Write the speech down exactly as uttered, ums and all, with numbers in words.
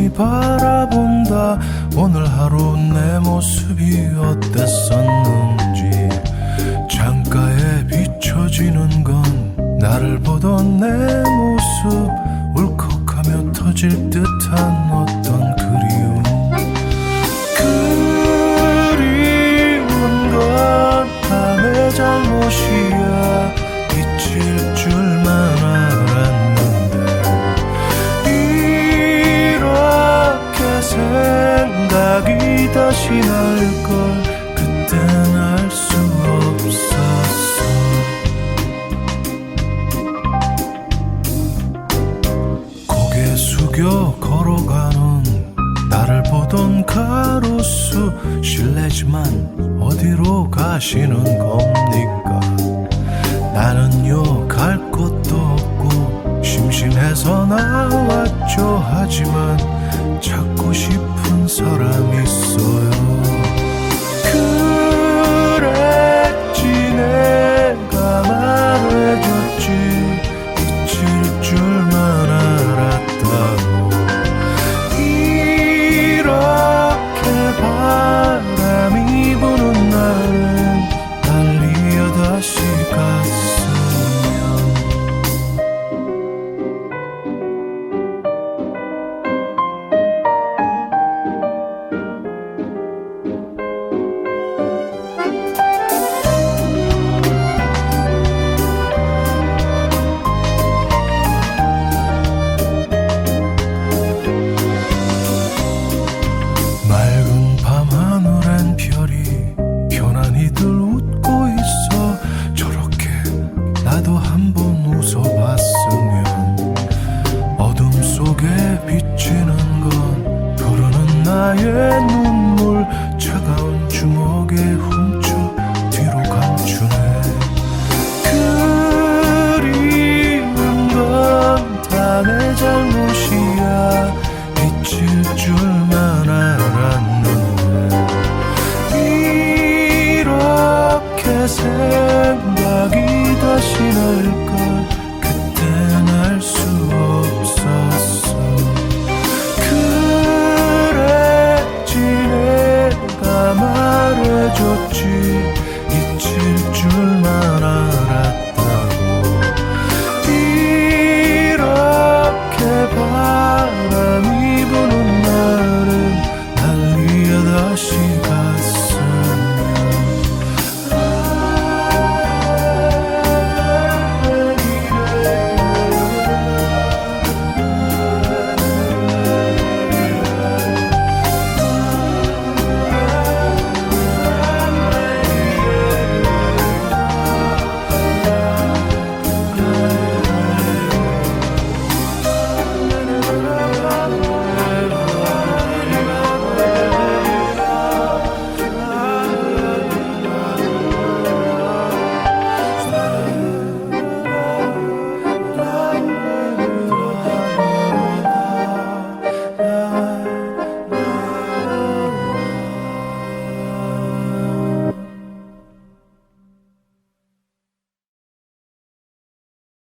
멍하니 바라본다. 오늘 하루 내 모습이 어땠었는지. 창가에 비춰지는 건 나를 보던 내 모습. 울컥하며 터질 듯한 어떤 그리움. 그리운 건 다 내 잘못이야. 잊힐 줄만 알았는데 이렇게 생각이 다시 날걸. 그땐 알 수 없었어. 고개 숙여 걸어가는 나를 보던 가로수. 실례지만 어디로 가시는 겁니까? 나는요 갈 곳도 없고 심심해서 나왔죠. 하지만 찾고 싶은 사람이 있어요. 그랬지 내가 말해줬지. 잊힐 줄만 알았다고. 이렇게 바람이 부는 날은 달리어 다시 갔으면. 맑은 밤하늘엔 별이 편안히들 웃고 있어. 저렇게 나도 한번 웃어봤으면. 어둠 속에 비치는 건 흐르는 나의 눈물. 차가운 주먹에